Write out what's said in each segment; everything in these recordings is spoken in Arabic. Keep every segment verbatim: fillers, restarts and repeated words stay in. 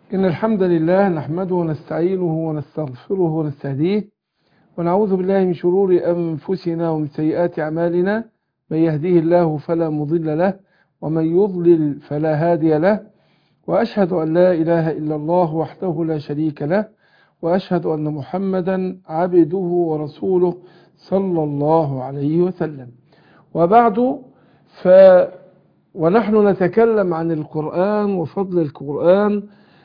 إن الحمد لله نحمده ونستعينه ونستغفره ونستهديه ونعوذ بالله من شرور أنفسنا ومن سيئات أعمالنا. من يهديه الله فلا مضل له ومن يضلل فلا هادي له، وأشهد أن لا إله إلا الله وحده لا شريك له، وأشهد أن محمدا عبده ورسوله صلى الله عليه وسلم. وبعد، ف ونحن نتكلم عن القرآن وفضل القرآن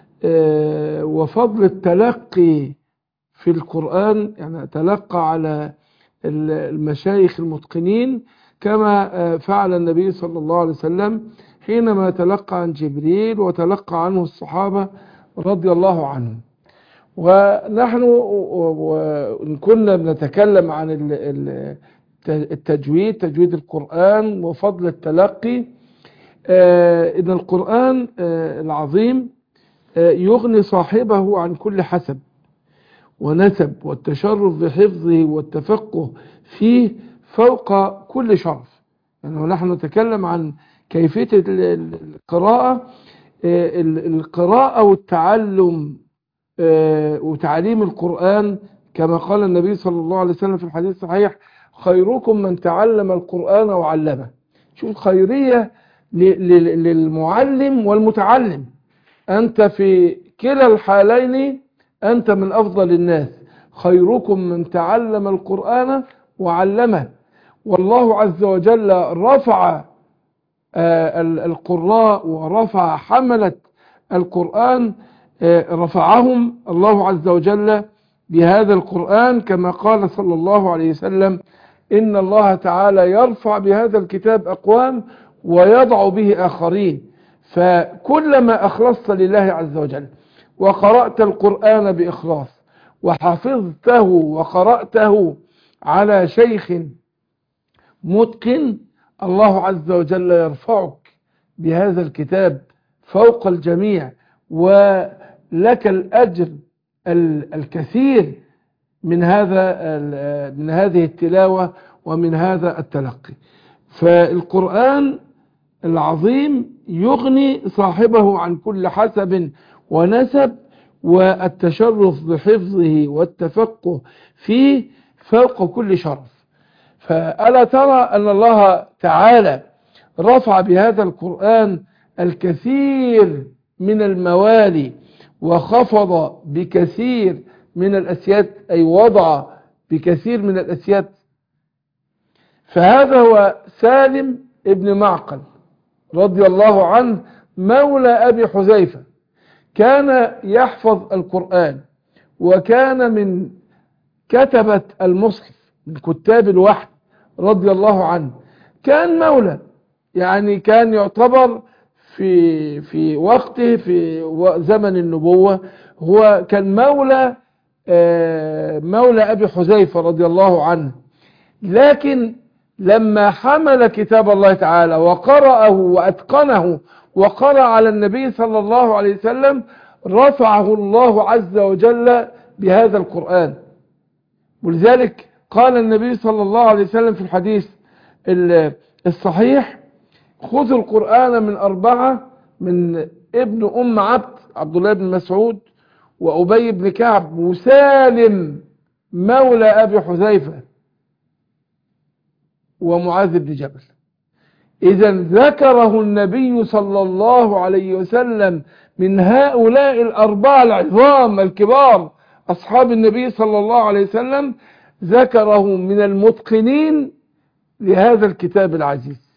وفضل التلقي في القرآن، يعني تلقى على المشايخ المتقنين كما فعل النبي صلى الله عليه وسلم حينما تلقى عن جبريل وتلقى عنه الصحابة رضي الله عنهم. ونحن وإن كنا بنتكلم عن التجويد تجويد القرآن وفضل التلقي، إن القرآن العظيم يغني صاحبه عن كل حسب ونسب والتشرف بحفظه والتفقه فيه فوق كل شرف. يعني ونحن نتكلم عن كيفية القراءة، القراءة والتعلم وتعليم القرآن كما قال النبي صلى الله عليه وسلم في الحديث الصحيح: خيركم من تعلم القرآن وعلمه. شوف خيرية للمعلم والمتعلم، أنت في كلا الحالين أنت من أفضل الناس. خيركم من تعلم القرآن وعلمه. والله عز وجل رفع القراء ورفع حملة القرآن، رفعهم الله عز وجل بهذا القرآن كما قال صلى الله عليه وسلم: إن الله تعالى يرفع بهذا الكتاب أقوام ويضع به آخرين. فكلما أخلصت لله عز وجل وقرأت القرآن بإخلاص وحفظته وقرأته على شيخ متقن، الله عز وجل يرفعك بهذا الكتاب فوق الجميع، ولك الأجر الكثير من هذا من هذه التلاوة ومن هذا التلقي. فالقرآن العظيم يغني صاحبه عن كل حسب ونسب والتشرف بحفظه والتفقه فيه فوق كل شرف. فألا ترى أن الله تعالى رفع بهذا القرآن الكثير من الموالي وخفض بكثير من الأسياد، أي وضع بكثير من الأسياد. فهذا هو سالم ابن معقل رضي الله عنه مولى أبي حذيفة، كان يحفظ القرآن وكان من كتبة المصحف من كتاب الوحي رضي الله عنه. كان مولى، يعني كان يعتبر في في وقته في زمن النبوة هو كان مولى مولى أبي حذيفة رضي الله عنه. لكن لما حمل كتاب الله تعالى وقرأه وأتقنه وقرأ على النبي صلى الله عليه وسلم، رفعه الله عز وجل بهذا القرآن. ولذلك قال النبي صلى الله عليه وسلم في الحديث الصحيح: خذوا القرآن من أربعة، من ابن أم عبد عبد الله بن مسعود وأبي بن كعب وسالم مولى أبي حذيفة ومعاذ بن جبل. إذا ذكره النبي صلى الله عليه وسلم من هؤلاء الأربعة العظام الكبار أصحاب النبي صلى الله عليه وسلم، ذكره من المتقنين لهذا الكتاب العزيز.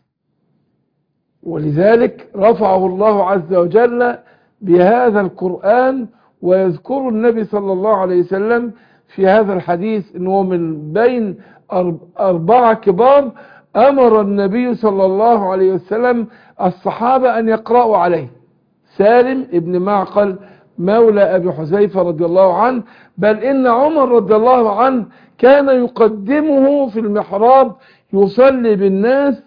ولذلك رفعه الله عز وجل بهذا القرآن. ويذكر النبي صلى الله عليه وسلم في هذا الحديث أنه من بين أربعة كبار أمر النبي صلى الله عليه وسلم الصحابة أن يقرأوا عليه: سالم ابن معقل مولى أبي حذيفة رضي الله عنه، بل إن عمر رضي الله عنه كان يقدمه في المحراب يصلي بالناس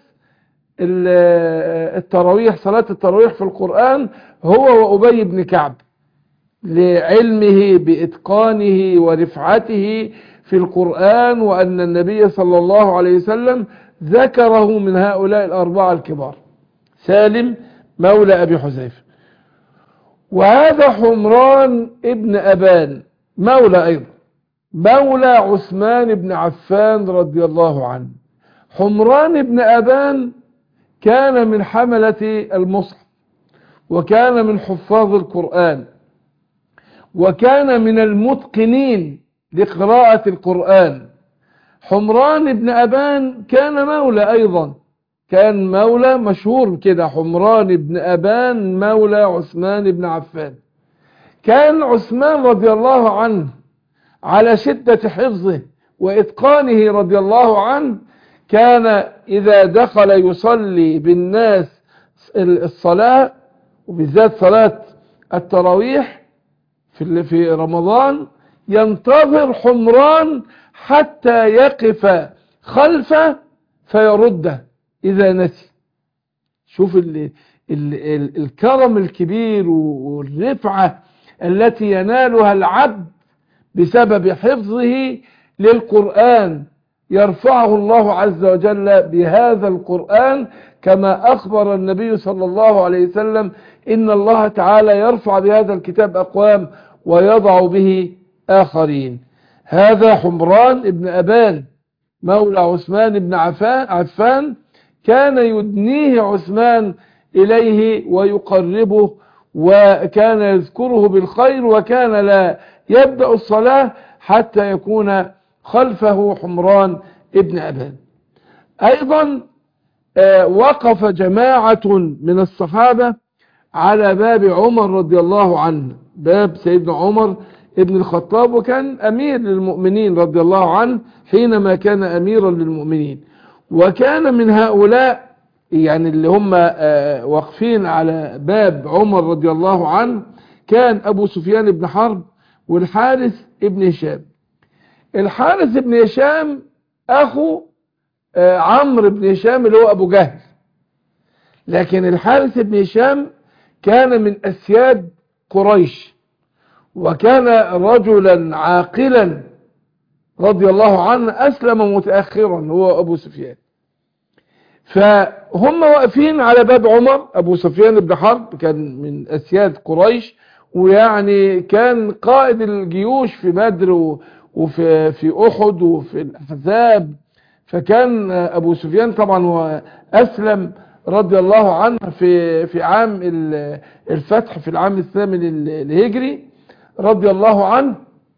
التراويح، صلاة التراويح في القرآن، هو وأبي بن كعب، لعلمه بإتقانه ورفعته في القرآن، وأن النبي صلى الله عليه وسلم ذكره من هؤلاء الأربعة الكبار: سالم مولى أبي حذيفة. وهذا حمران ابن أبان مولى أيضا، مولى عثمان بن عفان رضي الله عنه. حمران بن أبان كان من حملة المصحف، وكان من حفاظ القرآن، وكان من المتقنين لقراءة القرآن. حمران بن أبان كان مولى أيضا، كان مولى مشهور كده، حمران بن أبان مولى عثمان بن عفان. كان عثمان رضي الله عنه على شدة حفظه وإتقانه رضي الله عنه، كان إذا دخل يصلي بالناس الصلاة، وبالذات صلاة التراويح في في رمضان، ينتظر حمران حتى يقف خلفه فيرده إذا نسي. شوف ال ال ال الكرم الكبير والرفعة التي ينالها العبد بسبب حفظه للقرآن، يرفعه الله عز وجل بهذا القرآن، كما أخبر النبي صلى الله عليه وسلم إن الله تعالى يرفع بهذا الكتاب أقوام ويضع به آخرين. هذا حمران ابن أبان مولى عثمان بن عفان، كان يدنيه عثمان إليه ويقربه، وكان يذكره بالخير، وكان لا يبدأ الصلاة حتى يكون خلفه حمران ابن أبان. أيضا وقف جماعة من الصحابة على باب عمر رضي الله عنه، باب سيدنا عمر ابن الخطاب، وكان أمير للمؤمنين رضي الله عنه حينما كان أميرا للمؤمنين. وكان من هؤلاء يعني اللي هم واقفين على باب عمر رضي الله عنه كان أبو سفيان بن حرب والحارث ابن هشام. الحارث ابن هشام أخو عمرو بن هشام اللي هو أبو جهل، لكن الحارث ابن هشام كان من أسياد قريش، وكان رجلا عاقلا رضي الله عنه، أسلم متأخرا هو أبو سفيان. فهم واقفين على باب عمر. أبو سفيان بن حرب كان من أسياد قريش، ويعني كان قائد الجيوش في بدر وفي في أحد وفي الأحزاب. فكان أبو سفيان طبعا هو أسلم رضي الله عنه في في عام الفتح، في العام الثامن الهجري رضي الله عنه.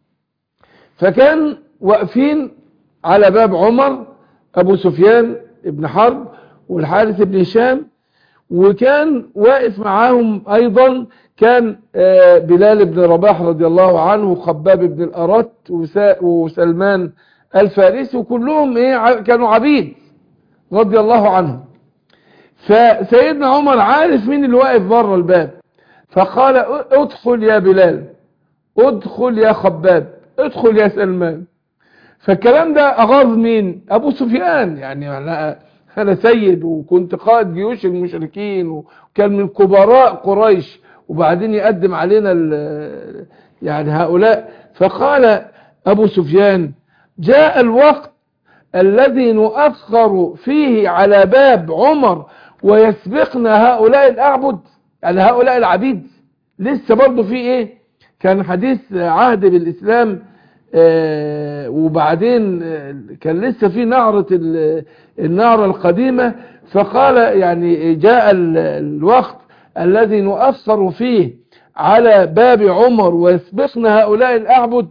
فكان واقفين على باب عمر أبو سفيان ابن حرب والحارث بن هشام، وكان واقف معاهم أيضا كان بلال بن رباح رضي الله عنه، وخباب بن الأرت، وسلمان الفارسي، وكلهم ايه كانوا عبيد رضي الله عنهم. فسيدنا عمر عارف مين اللي واقف بره الباب، فقال ادخل يا بلال، ادخل يا خباب، ادخل يا سلمان. فالكلام ده أغاظ مين؟ أبو سفيان. يعني أنا, أنا سيد وكنت قائد جيوش المشركين وكان من كبراء قريش، وبعدين يقدم علينا يعني هؤلاء. فقال أبو سفيان جاء الوقت الذي نؤخر فيه على باب عمر ويسبقنا هؤلاء الأعبد، يعني هؤلاء العبيد. لسه برضو في ايه، كان حديث عهد بالإسلام، آه وبعدين آه كان لسه في نعرة النعرة القديمة. فقال يعني جاء الوقت الذي نؤخر فيه على باب عمر ويسبقنا هؤلاء الأعبد.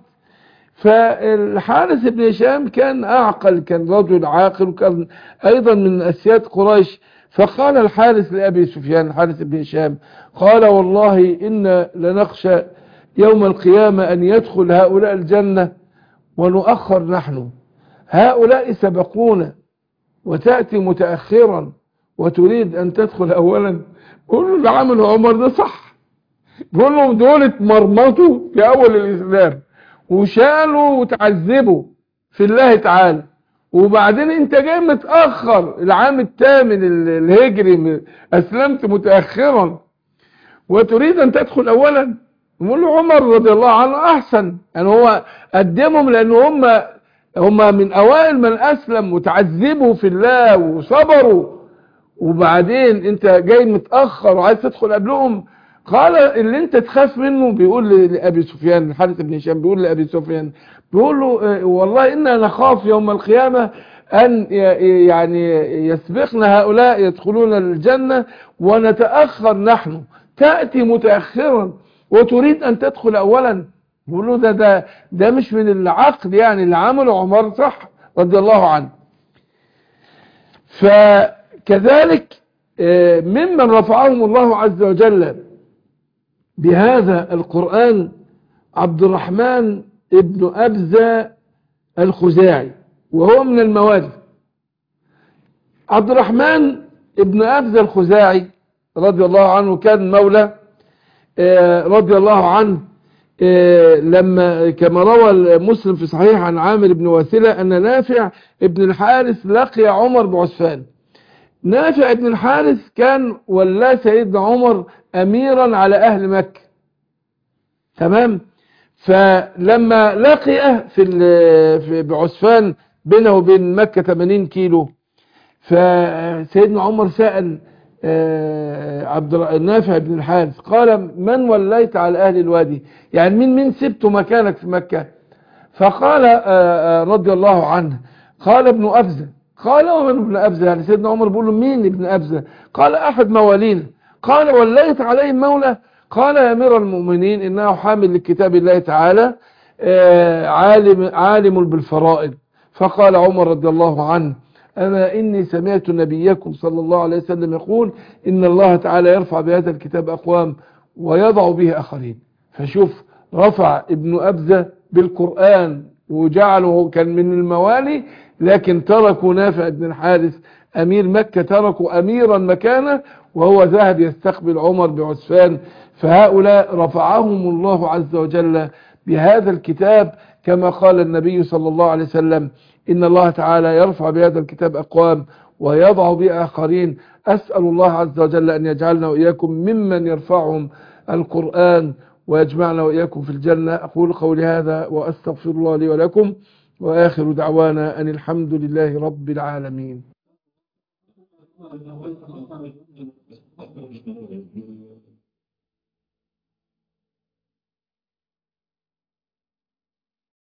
فالحارث بن هشام كان أعقل، كان رجل عاقل، وكان أيضا من أسياد قريش. فقال الحارث لأبي سفيان، الحارث بن هشام، قال والله إن لنخشى يوم القيامة أن يدخل هؤلاء الجنة ونؤخر نحن، هؤلاء سبقونا وتأتي متأخرا وتريد أن تدخل أولا. قولوا اللي عمله عمر ده صح، بيقول لهم دول اتمرمطوا في أول الإسلام وشالوا وتعذبوا في الله تعالى، وبعدين انت جاي متأخر العام الثامن الهجري، أسلمت متأخرا وتريد أن تدخل أولا. يقول له عمر رضي الله عنه أحسن، يعني هو قدمهم لأن هم هم من أوائل من أسلم وتعذبوا في الله وصبروا، وبعدين انت جاي متأخر وعايز تدخل قبلهم. قال اللي انت تخاف منه، بيقول لأبي سفيان، الحارث بن هشام بيقول لأبي سفيان، بيقول له والله إنا نخاف يوم القيامة أن يعني يسبقنا هؤلاء يدخلون الجنة ونتأخر نحن، تأتي متأخرا وتريد أن تدخل أولا. بيقول له ده ده ده مش من العقل يعني اللي عمله عمر، صح رضي الله عنه. فكذلك ممن رفعهم الله عز وجل بهذا القرآن عبد الرحمن ابن أبزة الخزاعي، وهو من الموالي. عبد الرحمن ابن أبزة الخزاعي رضي الله عنه كان مولى رضي الله عنه، لما كما روى مسلم في صحيح عن عامر بن واثلة أن نافع ابن الحارث لقي عمر بعسفان. نافع ابن الحارث كان ولا سيدنا عمر أميرا على أهل مكة، تمام. فلما لقيه في بعسفان بينه وبين مكة ثمانين كيلو، فسيدنا عمر سأل عبد نافع بن الحارث قال من وليت على أهل الوادي، يعني مين مين سبت مكانك في مكة؟ فقال رضي الله عنه قال ابن أبزة. قال ومن ابن أبزة؟ يعني سيدنا عمر بيقول له مين ابن أبزة؟ قال أحد موالينا. قال وليت عليهم مولى؟ قال يا أمير المؤمنين إنه حامل لكتاب الله تعالى عالم عالم بالفرائض. فقال عمر رضي الله عنه أما إني سمعت نبيكم صلى الله عليه وسلم يقول إن الله تعالى يرفع بهذا الكتاب أقوام ويضع به آخرين. فشوف رفع ابن أبزة بالقرآن وجعله كان من الموالي، لكن تركوا نافع بن الحارث أمير مكة، تركوا أميرا مكانه وهو ذهب يستقبل عمر بعسفان. فهؤلاء رفعهم الله عز وجل بهذا الكتاب، كما قال النبي صلى الله عليه وسلم إن الله تعالى يرفع بهذا الكتاب أقوام ويضع به آخرين. أسأل الله عز وجل أن يجعلنا وإياكم ممن يرفعهم القرآن ويجمعنا وإياكم في الجنة. أقول قولي هذا وأستغفر الله لي ولكم، وآخر دعوانا أن الحمد لله رب العالمين.